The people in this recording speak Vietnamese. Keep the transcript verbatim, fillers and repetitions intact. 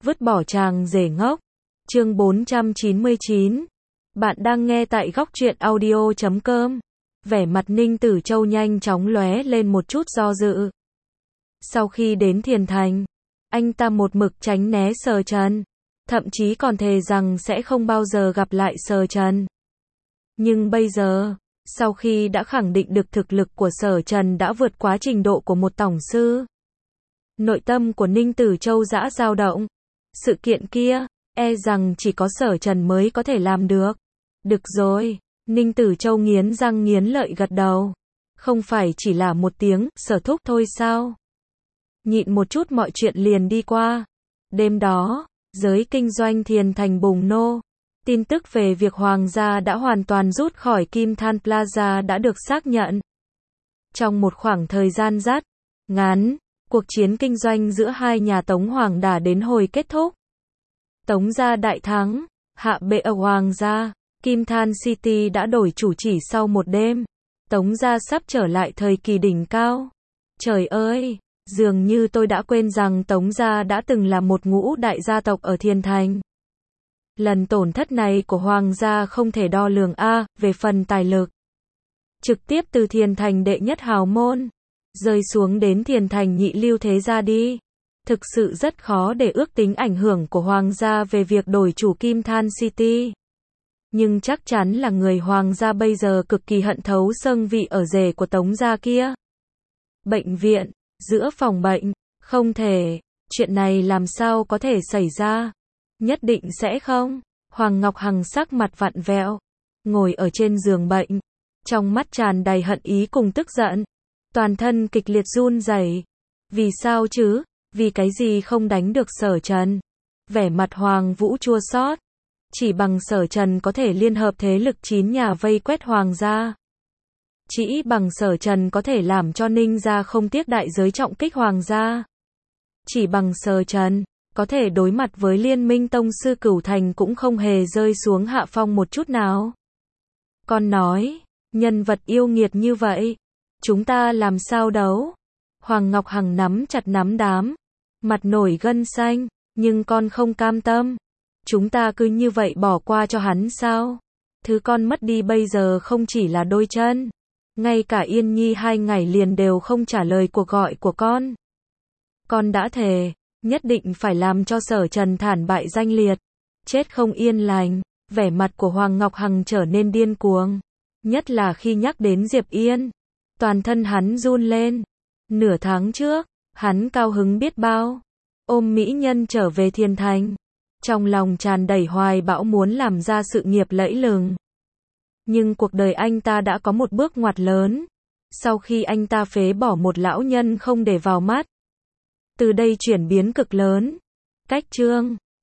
Vứt bỏ chàng rể ngốc. Chương bốn trăm chín mươi chín. Bạn đang nghe tại góc truyện audio chấm com. Vẻ mặt Ninh Tử Châu nhanh chóng lóe lên một chút do dự. Sau khi đến Thiền Thành, anh ta một mực tránh né Sở Trần, thậm chí còn thề rằng sẽ không bao giờ gặp lại Sở Trần. Nhưng bây giờ, sau khi đã khẳng định được thực lực của Sở Trần đã vượt quá trình độ của một tổng sư, nội tâm của Ninh Tử Châu dã dao động. Sự kiện kia, e rằng chỉ có Sở Trần mới có thể làm được. Được rồi, Ninh Tử Châu nghiến răng nghiến lợi gật đầu. Không phải chỉ là một tiếng, Sở thúc thôi sao? Nhịn một chút mọi chuyện liền đi qua. Đêm đó, giới kinh doanh Thiền Thành bùng nổ. Tin tức về việc Hoàng gia đã hoàn toàn rút khỏi Kim Than Plaza đã được xác nhận. Trong một khoảng thời gian rất ngắn, cuộc chiến kinh doanh giữa hai nhà Tống Hoàng đã đến hồi kết thúc. Tống gia đại thắng, hạ bệ ở Hoàng gia, Kim Than City đã đổi chủ chỉ sau một đêm. Tống gia sắp trở lại thời kỳ đỉnh cao. Trời ơi, dường như tôi đã quên rằng Tống gia đã từng là một ngũ đại gia tộc ở Thiền Thành. Lần tổn thất này của Hoàng gia không thể đo lường a, về phần tài lực. Trực tiếp từ Thiền Thành đệ nhất hào môn, rơi xuống đến Thiền Thành nhị lưu thế gia đi. Thực sự rất khó để ước tính ảnh hưởng của Hoàng gia về việc đổi chủ Kim Than City. Nhưng chắc chắn là người Hoàng gia bây giờ cực kỳ hận thấu xương vị ở rể của Tống gia kia. Bệnh viện, giữa phòng bệnh, không thể, chuyện này làm sao có thể xảy ra? Nhất định sẽ không. Hoàng Ngọc Hằng sắc mặt vặn vẹo, ngồi ở trên giường bệnh, trong mắt tràn đầy hận ý cùng tức giận, toàn thân kịch liệt run rẩy. Vì sao chứ? Vì cái gì không đánh được Sở Trần? Vẻ mặt Hoàng Vũ chua xót. Chỉ bằng Sở Trần có thể liên hợp thế lực chín nhà vây quét Hoàng gia. Chỉ bằng Sở Trần có thể làm cho Ninh gia không tiếc đại giới trọng kích Hoàng gia. Chỉ bằng Sở Trần có thể đối mặt với Liên minh tông sư Cửu Thành cũng không hề rơi xuống hạ phong một chút nào. Con nói, nhân vật yêu nghiệt như vậy, chúng ta làm sao đấu? Hoàng Ngọc Hằng nắm chặt nắm đám, mặt nổi gân xanh, nhưng con không cam tâm. Chúng ta cứ như vậy bỏ qua cho hắn sao? Thứ con mất đi bây giờ không chỉ là đôi chân, ngay cả Yên Nhi hai ngày liền đều không trả lời cuộc gọi của con. Con đã thề, nhất định phải làm cho Sở Trần thản bại danh liệt, chết không yên lành. Vẻ mặt của Hoàng Ngọc Hằng trở nên điên cuồng, nhất là khi nhắc đến Diệp Yên, toàn thân hắn run lên. Nửa tháng trước, hắn cao hứng biết bao, ôm mỹ nhân trở về Thiền Thành, trong lòng tràn đầy hoài bão muốn làm ra sự nghiệp lẫy lừng. Nhưng cuộc đời anh ta đã có một bước ngoặt lớn, sau khi anh ta phế bỏ một lão nhân không để vào mắt. Từ đây chuyển biến cực lớn. Cách chương